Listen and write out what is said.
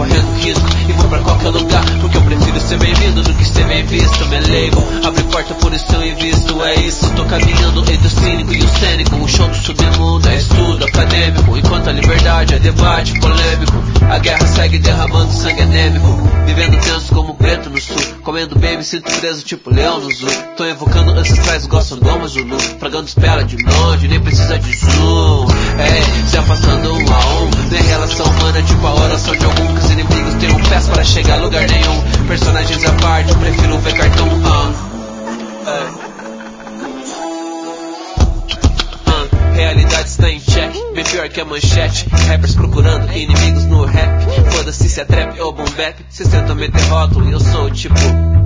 correndo risco e vou pra qualquer lugar, porque eu prefiro ser bem-vindo do que ser bem visto. Me label, abre porta, por isso eu invisto. É isso, tô caminhando entre o cínico e o cênico. O show do submundo é estudo acadêmico, enquanto a liberdade é debate polêmico. A guerra segue derramando sangue anêmico, vivendo tenso como preto no sul, comendo bem, me sinto preso tipo leão no zoo. Tô evocando ancestrais, gostam do Ama Zulu, fragando espera de longe, nem precisa de zoom. Se afastando um a um, nem relação humana, tipo a oração de algum, que os inimigos têm um pés para chegar a lugar nenhum. Personagens à parte, eu prefiro ver cartão. Realidade está em check, bem pior que a manchete. Rappers procurando inimigos no rap. Foda-se se é trap ou boom bap. Cês tentam meter rótulo e eu sou tipo